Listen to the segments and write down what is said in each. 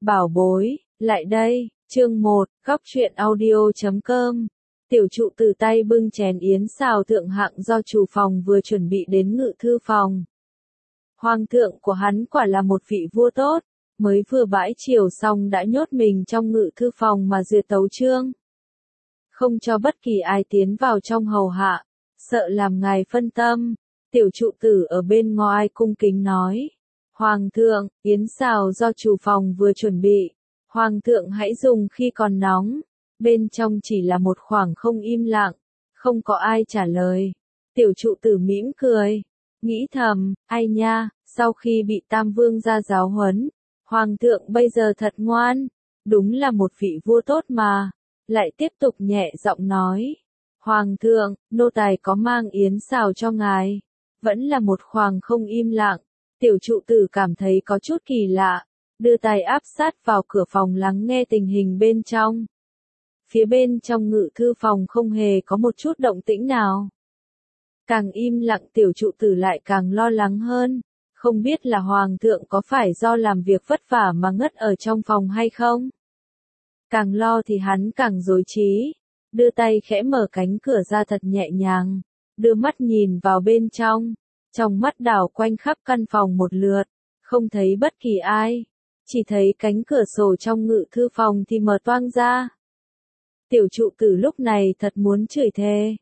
Bảo bối, lại đây, chương 1, góc truyện audio.com. Tiểu trụ từ tay bưng chén yến xào thượng hạng do chủ phòng vừa chuẩn bị đến ngự thư phòng. Hoàng thượng của hắn quả là một vị vua tốt, mới vừa bãi triều xong đã nhốt mình trong ngự thư phòng mà duyệt tấu chương. Không cho bất kỳ ai tiến vào trong hầu hạ, sợ làm ngài phân tâm. Tiểu trụ tử ở bên ngoài cung kính nói. Hoàng thượng, yến xào do chủ phòng vừa chuẩn bị. Hoàng thượng hãy dùng khi còn nóng. Bên trong chỉ là một khoảng không im lặng, không có ai trả lời. Tiểu trụ tử mỉm cười, nghĩ thầm, ai nha, sau khi bị Tam Vương ra giáo huấn, Hoàng thượng bây giờ thật ngoan, đúng là một vị vua tốt mà. Lại tiếp tục nhẹ giọng nói, Hoàng thượng, nô tài có mang yến xào cho ngài. Vẫn là một khoảng không im lặng, tiểu trụ tử cảm thấy có chút kỳ lạ, đưa tay áp sát vào cửa phòng lắng nghe tình hình bên trong. Phía bên trong ngự thư phòng không hề có một chút động tĩnh nào. Càng im lặng tiểu trụ tử lại càng lo lắng hơn, không biết là Hoàng thượng có phải do làm việc vất vả mà ngất ở trong phòng hay không. Càng lo thì hắn càng rối trí, đưa tay khẽ mở cánh cửa ra thật nhẹ nhàng, đưa mắt nhìn vào bên trong mắt đảo quanh khắp căn phòng một lượt, không thấy bất kỳ ai, chỉ thấy cánh cửa sổ trong ngự thư phòng thì mở toang ra. Tiểu trụ tử lúc này thật muốn chửi thề.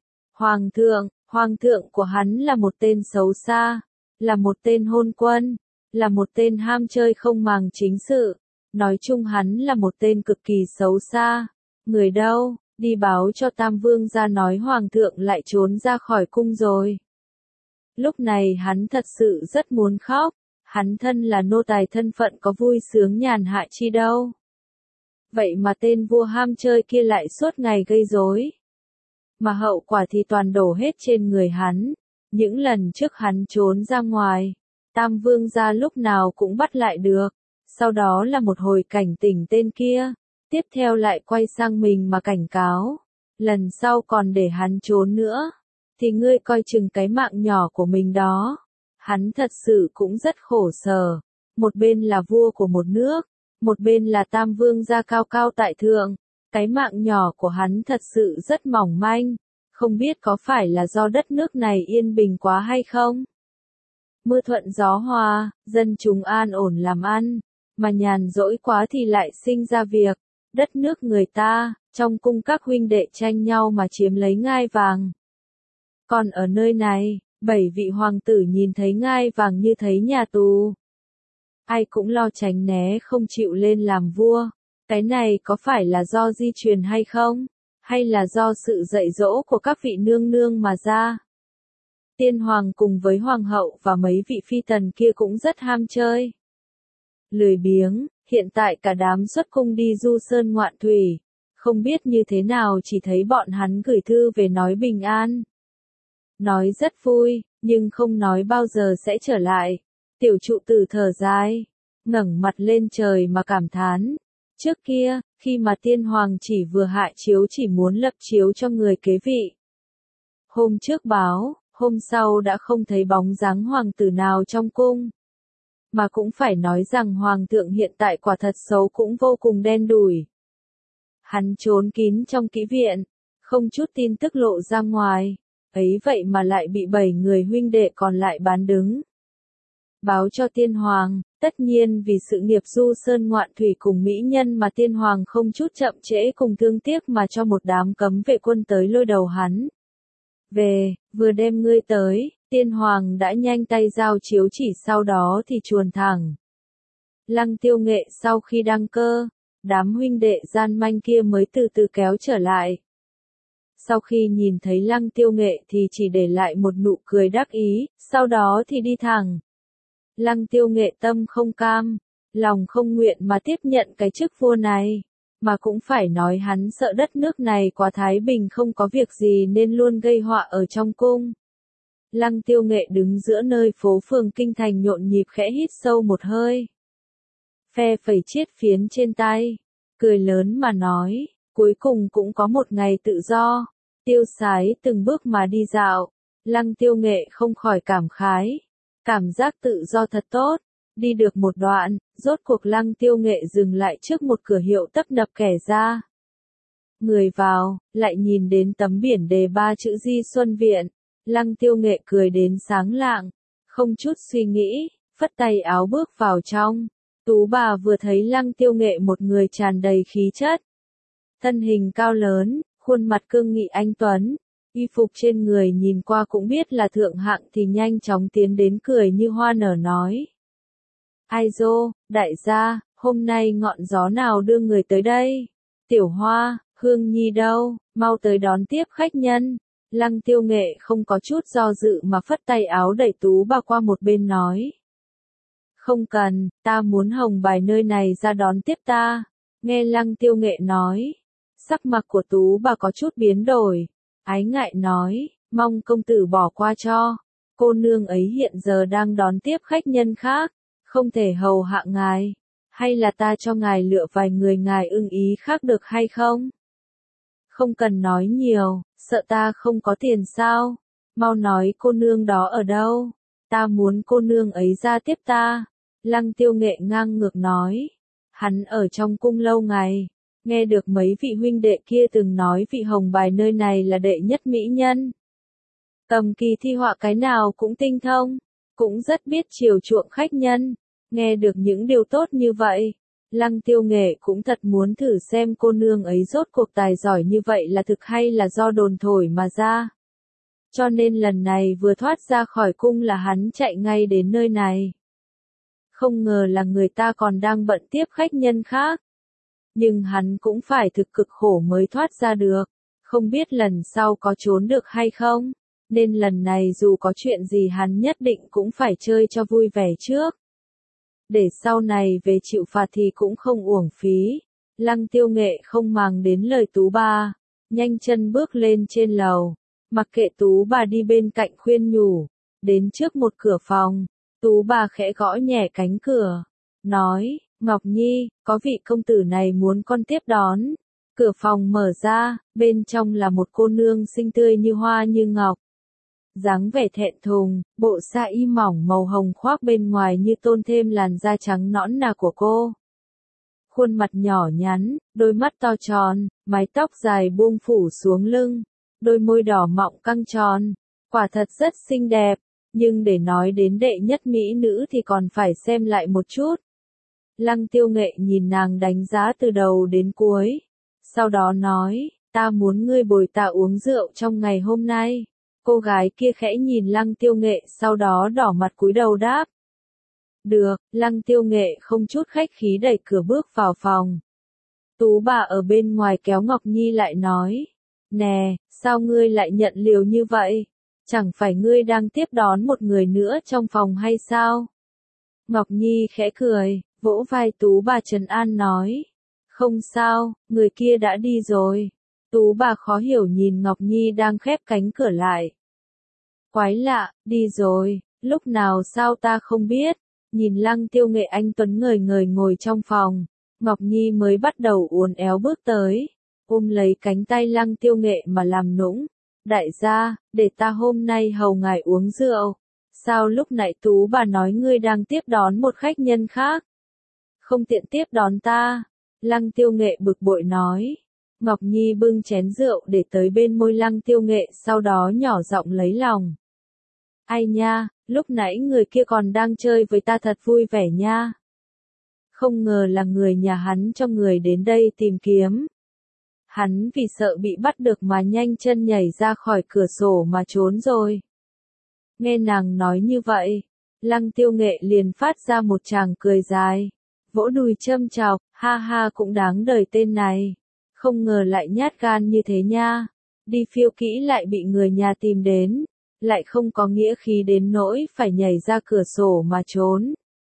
Hoàng thượng của hắn là một tên xấu xa, là một tên hôn quân, là một tên ham chơi không màng chính sự. Nói chung hắn là một tên cực kỳ xấu xa. Người đâu, đi báo cho Tam Vương ra nói Hoàng thượng lại trốn ra khỏi cung rồi. Lúc này hắn thật sự rất muốn khóc, hắn thân là nô tài thân phận có vui sướng nhàn hạ chi đâu. Vậy mà tên vua ham chơi kia lại suốt ngày gây rối. Mà hậu quả thì toàn đổ hết trên người hắn. Những lần trước hắn trốn ra ngoài, Tam Vương gia lúc nào cũng bắt lại được. Sau đó là một hồi cảnh tỉnh tên kia, tiếp theo lại quay sang mình mà cảnh cáo. Lần sau còn để hắn trốn nữa, thì ngươi coi chừng cái mạng nhỏ của mình đó. Hắn thật sự cũng rất khổ sở. Một bên là vua của một nước, một bên là Tam Vương gia cao cao tại thượng. Cái mạng nhỏ của hắn thật sự rất mỏng manh, không biết có phải là do đất nước này yên bình quá hay không? Mưa thuận gió hòa, dân chúng an ổn làm ăn, mà nhàn rỗi quá thì lại sinh ra việc. Đất nước người ta, trong cung các huynh đệ tranh nhau mà chiếm lấy ngai vàng. Còn ở nơi này, 7 vị hoàng tử nhìn thấy ngai vàng như thấy nhà tù. Ai cũng lo tránh né không chịu lên làm vua. Cái này có phải là do di truyền hay không? Hay là do sự dạy dỗ của các vị nương nương mà ra? Tiên hoàng cùng với hoàng hậu và mấy vị phi tần kia cũng rất ham chơi. Lười biếng, hiện tại cả đám xuất cung đi du sơn ngoạn thủy. Không biết như thế nào chỉ thấy bọn hắn gửi thư về nói bình an. Nói rất vui, nhưng không nói bao giờ sẽ trở lại. Tiểu trụ tử thở dài, ngẩng mặt lên trời mà cảm thán. Trước kia, khi mà tiên hoàng chỉ vừa hạ chiếu chỉ muốn lập chiếu cho người kế vị. Hôm trước báo, hôm sau đã không thấy bóng dáng hoàng tử nào trong cung. Mà cũng phải nói rằng hoàng thượng hiện tại quả thật xấu cũng vô cùng đen đủi. Hắn trốn kín trong kỹ viện, không chút tin tức lộ ra ngoài, ấy vậy mà lại bị 7 người huynh đệ còn lại bán đứng. Báo cho tiên hoàng, tất nhiên vì sự nghiệp du sơn ngoạn thủy cùng mỹ nhân mà tiên hoàng không chút chậm trễ cùng thương tiếc mà cho một đám cấm vệ quân tới lôi đầu hắn. Về, vừa đem ngươi tới, tiên hoàng đã nhanh tay giao chiếu chỉ sau đó thì chuồn thẳng. Lăng Tiêu Nghệ sau khi đăng cơ, đám huynh đệ gian manh kia mới từ từ kéo trở lại. Sau khi nhìn thấy Lăng Tiêu Nghệ thì chỉ để lại một nụ cười đắc ý, sau đó thì đi thẳng. Lăng Tiêu Nghệ tâm không cam, lòng không nguyện mà tiếp nhận cái chức vua này, mà cũng phải nói hắn sợ đất nước này quá thái bình không có việc gì nên luôn gây họa ở trong cung. Lăng Tiêu Nghệ đứng giữa nơi phố phường kinh thành nhộn nhịp khẽ hít sâu một hơi. Phe phẩy chiết phiến trên tay, cười lớn mà nói, cuối cùng cũng có một ngày tự do, tiêu sái từng bước mà đi dạo. Lăng Tiêu Nghệ không khỏi cảm khái. Cảm giác tự do thật tốt, Đi được một đoạn, rốt cuộc Lăng Tiêu Nghệ dừng lại trước một cửa hiệu tấp nập kẻ ra. Người vào, lại nhìn đến tấm biển đề 3 chữ Di Xuân Viện. Lăng Tiêu Nghệ cười đến sáng lạng, không chút suy nghĩ, phất tay áo bước vào trong. Tú bà vừa thấy Lăng Tiêu Nghệ một người tràn đầy khí chất. Thân hình cao lớn, khuôn mặt cương nghị anh tuấn, y phục trên người nhìn qua cũng biết là thượng hạng thì nhanh chóng tiến đến cười như hoa nở nói. Ai dô, đại gia, hôm nay ngọn gió nào đưa người tới đây? Tiểu Hoa, Hương Nhi đâu, mau tới đón tiếp khách nhân. Lăng Tiêu Nghệ không có chút do dự mà phất tay áo đẩy Tú bà qua một bên nói. Không cần, ta muốn Hồng Bài nơi này ra đón tiếp ta. Nghe Lăng Tiêu Nghệ nói, sắc mặt của Tú bà có chút biến đổi. Ái ngại nói, mong công tử bỏ qua cho. Cô nương ấy hiện giờ đang đón tiếp khách nhân khác, không thể hầu hạ ngài. Hay là ta cho ngài lựa vài người ngài ưng ý khác được hay không? Không cần nói nhiều, sợ ta không có tiền sao? Mau nói cô nương đó ở đâu? Ta muốn cô nương ấy ra tiếp ta. Lăng Tiêu Nghệ ngang ngược nói. Hắn ở trong cung lâu ngày, nghe được mấy vị huynh đệ kia từng nói vị Hồng Bài nơi này là đệ nhất mỹ nhân. Cầm kỳ thi họa cái nào cũng tinh thông, cũng rất biết chiều chuộng khách nhân. Nghe được những điều tốt như vậy, Lăng Tiêu Nghệ cũng thật muốn thử xem cô nương ấy rốt cuộc tài giỏi như vậy là thực hay là do đồn thổi mà ra. Cho nên lần này vừa thoát ra khỏi cung là hắn chạy ngay đến nơi này. Không ngờ là người ta còn đang bận tiếp khách nhân khác. Nhưng hắn cũng phải thực cực khổ mới thoát ra được, không biết lần sau có trốn được hay không, nên lần này dù có chuyện gì hắn nhất định cũng phải chơi cho vui vẻ trước. Để sau này về chịu phạt thì cũng không uổng phí. Lăng Tiêu Nghệ không màng đến lời Tú bà, nhanh chân bước lên trên lầu, mặc kệ Tú bà đi bên cạnh khuyên nhủ, đến trước một cửa phòng, Tú bà khẽ gõ nhẹ cánh cửa, nói, Ngọc Nhi, có vị công tử này muốn con tiếp đón. Cửa phòng mở ra, bên trong là một cô nương xinh tươi như hoa như ngọc. Dáng vẻ thẹn thùng, bộ sa y mỏng màu hồng khoác bên ngoài như tôn thêm làn da trắng nõn nà của cô. Khuôn mặt nhỏ nhắn, đôi mắt to tròn, mái tóc dài buông phủ xuống lưng, đôi môi đỏ mọng căng tròn, quả thật rất xinh đẹp, nhưng để nói đến đệ nhất mỹ nữ thì còn phải xem lại một chút. Lăng Tiêu Nghệ nhìn nàng đánh giá từ đầu đến cuối, sau đó nói, ta muốn ngươi bồi ta uống rượu trong ngày hôm nay. Cô gái kia khẽ nhìn Lăng Tiêu Nghệ sau đó đỏ mặt cúi đầu đáp. Được, Lăng Tiêu Nghệ không chút khách khí đẩy cửa bước vào phòng. Tú bà ở bên ngoài kéo Ngọc Nhi lại nói. Nè, sao ngươi lại nhận liều như vậy? Chẳng phải ngươi đang tiếp đón một người nữa trong phòng hay sao? Ngọc Nhi khẽ cười, vỗ vai Tú bà trấn an nói. Không sao, người kia đã đi rồi. Tú bà khó hiểu nhìn Ngọc Nhi đang khép cánh cửa lại. Quái lạ, đi rồi, lúc nào sao ta không biết. Nhìn Lăng Tiêu Nghệ anh tuấn ngời ngời ngồi trong phòng, Ngọc Nhi mới bắt đầu uốn éo bước tới, ôm lấy cánh tay Lăng Tiêu Nghệ mà làm nũng. Đại gia, để ta hôm nay hầu ngài uống rượu. Sao lúc nãy Tú bà nói ngươi đang tiếp đón một khách nhân khác? Không tiện tiếp đón ta. Lăng Tiêu Nghệ bực bội nói. Ngọc Nhi bưng chén rượu để tới bên môi Lăng Tiêu Nghệ sau đó nhỏ giọng lấy lòng. Ai nha, lúc nãy người kia còn đang chơi với ta thật vui vẻ nha. Không ngờ là người nhà hắn cho người đến đây tìm kiếm. Hắn vì sợ bị bắt được mà nhanh chân nhảy ra khỏi cửa sổ mà trốn rồi. Nghe nàng nói như vậy, Lăng Tiêu Nghệ liền phát ra một tràng cười dài, vỗ đùi châm chọc, ha ha cũng đáng đời tên này. Không ngờ lại nhát gan như thế nha, đi phiêu kỹ lại bị người nhà tìm đến, lại không có nghĩa khí đến nỗi phải nhảy ra cửa sổ mà trốn.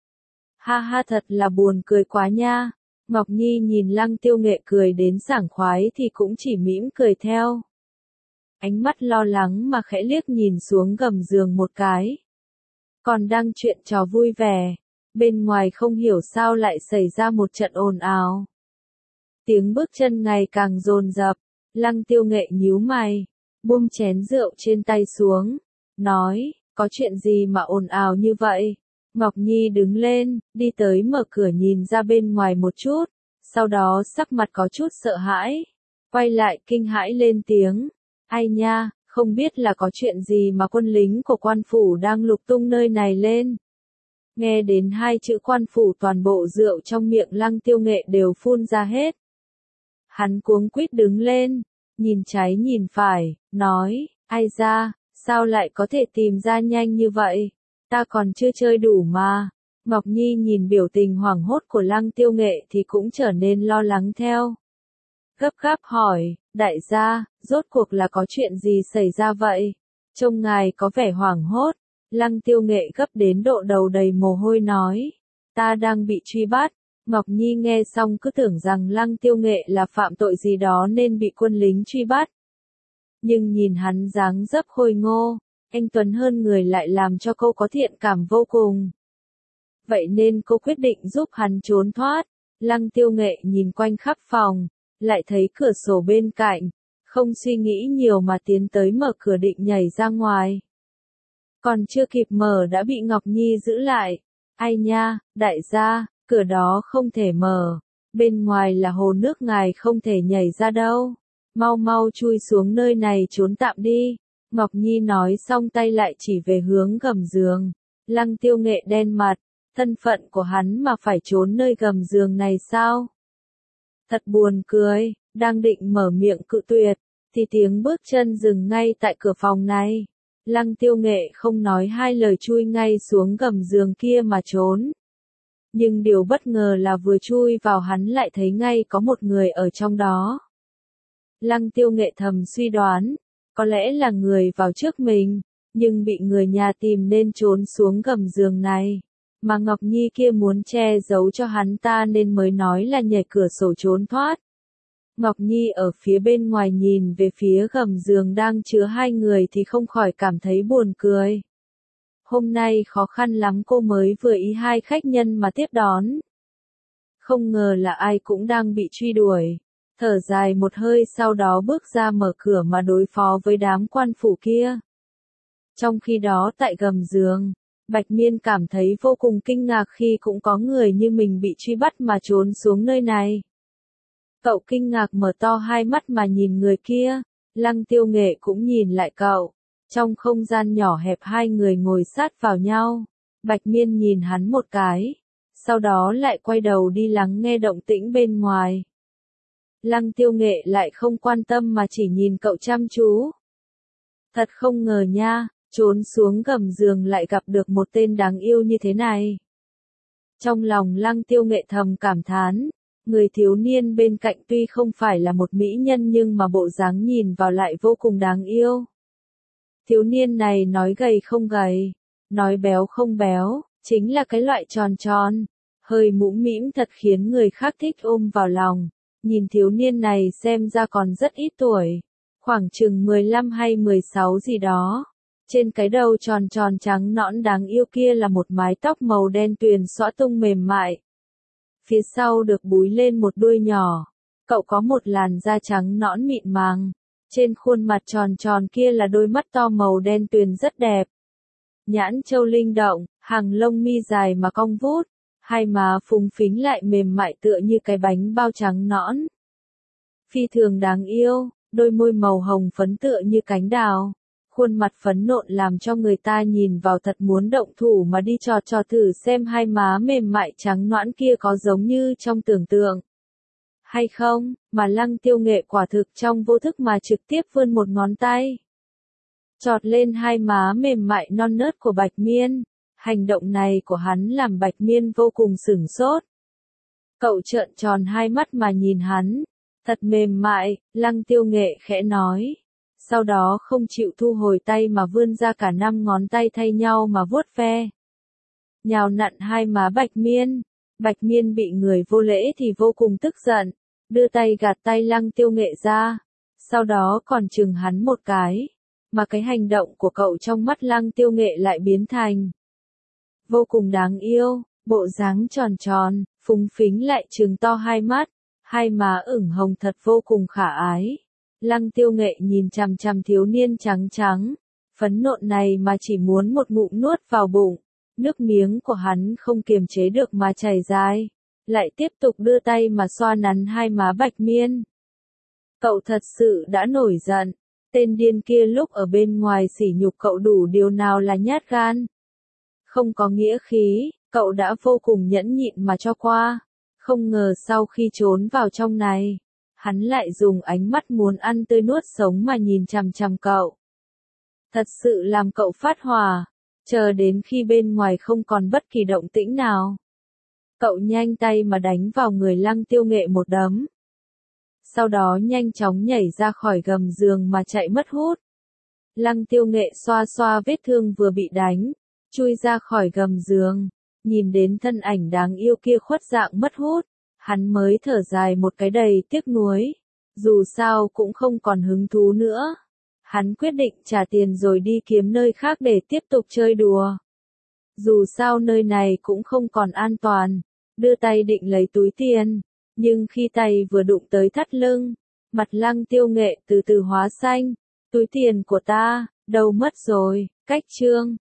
Ha ha thật là buồn cười quá nha. Ngọc Nhi nhìn Lăng Tiêu Nghệ cười đến sảng khoái thì cũng chỉ mỉm cười theo. Ánh mắt lo lắng mà khẽ liếc nhìn xuống gầm giường một cái. Còn đang chuyện trò vui vẻ, bên ngoài không hiểu sao lại xảy ra một trận ồn ào. Tiếng bước chân ngày càng dồn dập, Lăng Tiêu Nghệ nhíu mày, buông chén rượu trên tay xuống, nói, có chuyện gì mà ồn ào như vậy? Ngọc Nhi đứng lên, đi tới mở cửa nhìn ra bên ngoài một chút, sau đó sắc mặt có chút sợ hãi, quay lại kinh hãi lên tiếng, ai nha, không biết là có chuyện gì mà quân lính của quan phủ đang lục tung nơi này lên. Nghe đến hai chữ quan phủ toàn bộ rượu trong miệng Lăng Tiêu Nghệ đều phun ra hết. Hắn cuống quýt đứng lên, nhìn trái nhìn phải, nói, ai ra, sao lại có thể tìm ra nhanh như vậy, ta còn chưa chơi đủ mà. Ngọc Nhi nhìn biểu tình hoảng hốt của Lăng Tiêu Nghệ thì cũng trở nên lo lắng theo. Gấp gáp hỏi, đại gia, rốt cuộc là có chuyện gì xảy ra vậy? Trông ngài có vẻ hoảng hốt. Lăng Tiêu Nghệ gấp đến độ đầu đầy mồ hôi nói, ta đang bị truy bắt. Ngọc Nhi nghe xong cứ tưởng rằng Lăng Tiêu Nghệ là phạm tội gì đó nên bị quân lính truy bắt. Nhưng nhìn hắn dáng dấp khôi ngô, anh tuấn hơn người lại làm cho cô có thiện cảm vô cùng. Vậy nên cô quyết định giúp hắn trốn thoát. Lăng Tiêu Nghệ nhìn quanh khắp phòng, lại thấy cửa sổ bên cạnh, không suy nghĩ nhiều mà tiến tới mở cửa định nhảy ra ngoài. Còn chưa kịp mở đã bị Ngọc Nhi giữ lại. Ai nha, đại gia, cửa đó không thể mở, bên ngoài là hồ nước ngài không thể nhảy ra đâu. Mau mau chui xuống nơi này trốn tạm đi. Ngọc Nhi nói xong tay lại chỉ về hướng gầm giường. Lăng Tiêu Nghệ đen mặt, thân phận của hắn mà phải trốn nơi gầm giường này sao? Thật buồn cười, đang định mở miệng cự tuyệt, thì tiếng bước chân dừng ngay tại cửa phòng này. Lăng Tiêu Nghệ không nói hai lời chui ngay xuống gầm giường kia mà trốn. Nhưng điều bất ngờ là vừa chui vào hắn lại thấy ngay có một người ở trong đó. Lăng Tiêu Nghệ thầm suy đoán, có lẽ là người vào trước mình, nhưng bị người nhà tìm nên trốn xuống gầm giường này. Mà Ngọc Nhi kia muốn che giấu cho hắn ta nên mới nói là nhảy cửa sổ trốn thoát. Ngọc Nhi ở phía bên ngoài nhìn về phía gầm giường đang chứa hai người thì không khỏi cảm thấy buồn cười. Hôm nay khó khăn lắm cô mới vừa ý hai khách nhân mà tiếp đón. Không ngờ là ai cũng đang bị truy đuổi. Thở dài một hơi sau đó bước ra mở cửa mà đối phó với đám quan phủ kia. Trong khi đó tại gầm giường, Bạch Miên cảm thấy vô cùng kinh ngạc khi cũng có người như mình bị truy bắt mà trốn xuống nơi này. Cậu kinh ngạc mở to hai mắt mà nhìn người kia, Lăng Tiêu Nghệ cũng nhìn lại cậu. Trong không gian nhỏ hẹp hai người ngồi sát vào nhau, Bạch Miên nhìn hắn một cái, sau đó lại quay đầu đi lắng nghe động tĩnh bên ngoài. Lăng Tiêu Nghệ lại không quan tâm mà chỉ nhìn cậu chăm chú. Thật không ngờ nha, trốn xuống gầm giường lại gặp được một tên đáng yêu như thế này. Trong lòng Lăng Tiêu Nghệ thầm cảm thán, người thiếu niên bên cạnh tuy không phải là một mỹ nhân nhưng mà bộ dáng nhìn vào lại vô cùng đáng yêu. Thiếu niên này nói gầy không gầy, nói béo không béo, chính là cái loại tròn tròn, hơi mũm mĩm thật khiến người khác thích ôm vào lòng. Nhìn thiếu niên này xem ra còn rất ít tuổi, khoảng chừng 15 hay 16 gì đó. Trên cái đầu tròn tròn trắng nõn đáng yêu kia là một mái tóc màu đen tuyền xõa tung mềm mại. Phía sau được búi lên một đuôi nhỏ. Cậu có một làn da trắng nõn mịn màng. Trên khuôn mặt tròn tròn kia là đôi mắt to màu đen tuyền rất đẹp. Nhãn châu linh động, hàng lông mi dài mà cong vút. Hai má phúng phính lại mềm mại tựa như cái bánh bao trắng nõn. Phi thường đáng yêu, đôi môi màu hồng phấn tựa như cánh đào. Khuôn mặt phấn nộn làm cho người ta nhìn vào thật muốn động thủ mà đi trò thử xem hai má mềm mại trắng nõn kia có giống như trong tưởng tượng. Hay không, mà Lăng Tiêu Nghệ quả thực trong vô thức mà trực tiếp vươn một ngón tay. Chọt lên hai má mềm mại non nớt của Bạch Miên. Hành động này của hắn làm Bạch Miên vô cùng sửng sốt. Cậu trợn tròn hai mắt mà nhìn hắn. Thật mềm mại, Lăng Tiêu Nghệ khẽ nói. Sau đó không chịu thu hồi tay mà vươn ra cả 5 ngón tay thay nhau mà vuốt ve. Nhào nặn hai má Bạch Miên. Bạch Miên bị người vô lễ thì vô cùng tức giận. Đưa tay gạt tay Lăng Tiêu Nghệ ra. Sau đó còn chừng hắn một cái. Mà cái hành động của cậu trong mắt Lăng Tiêu Nghệ lại biến thành vô cùng đáng yêu, bộ dáng tròn tròn, phúng phính lại trừng to hai mắt, hai má ửng hồng thật vô cùng khả ái. Lăng Tiêu Nghệ nhìn chằm chằm thiếu niên trắng trắng, phấn nộn này mà chỉ muốn một ngụm nuốt vào bụng. Nước miếng của hắn không kiềm chế được mà chảy dài, lại tiếp tục đưa tay mà xoa nắn hai má Bạch Miên. Cậu thật sự đã nổi giận, tên điên kia lúc ở bên ngoài sỉ nhục cậu đủ điều nào là nhát gan. Không có nghĩa khí, cậu đã vô cùng nhẫn nhịn mà cho qua, không ngờ sau khi trốn vào trong này, hắn lại dùng ánh mắt muốn ăn tươi nuốt sống mà nhìn chằm chằm cậu. Thật sự làm cậu phát hỏa, chờ đến khi bên ngoài không còn bất kỳ động tĩnh nào. Cậu nhanh tay mà đánh vào người Lăng Tiêu Nghệ một đấm. Sau đó nhanh chóng nhảy ra khỏi gầm giường mà chạy mất hút. Lăng Tiêu Nghệ xoa xoa vết thương vừa bị đánh, chui ra khỏi gầm giường, nhìn đến thân ảnh đáng yêu kia khuất dạng mất hút, hắn mới thở dài một cái đầy tiếc nuối, dù sao cũng không còn hứng thú nữa. Hắn quyết định trả tiền rồi đi kiếm nơi khác để tiếp tục chơi đùa. Dù sao nơi này cũng không còn an toàn, đưa tay định lấy túi tiền, nhưng khi tay vừa đụng tới thắt lưng, mặt Lăng Tiêu Nghệ từ từ hóa xanh, túi tiền của ta, đâu mất rồi, cách chương.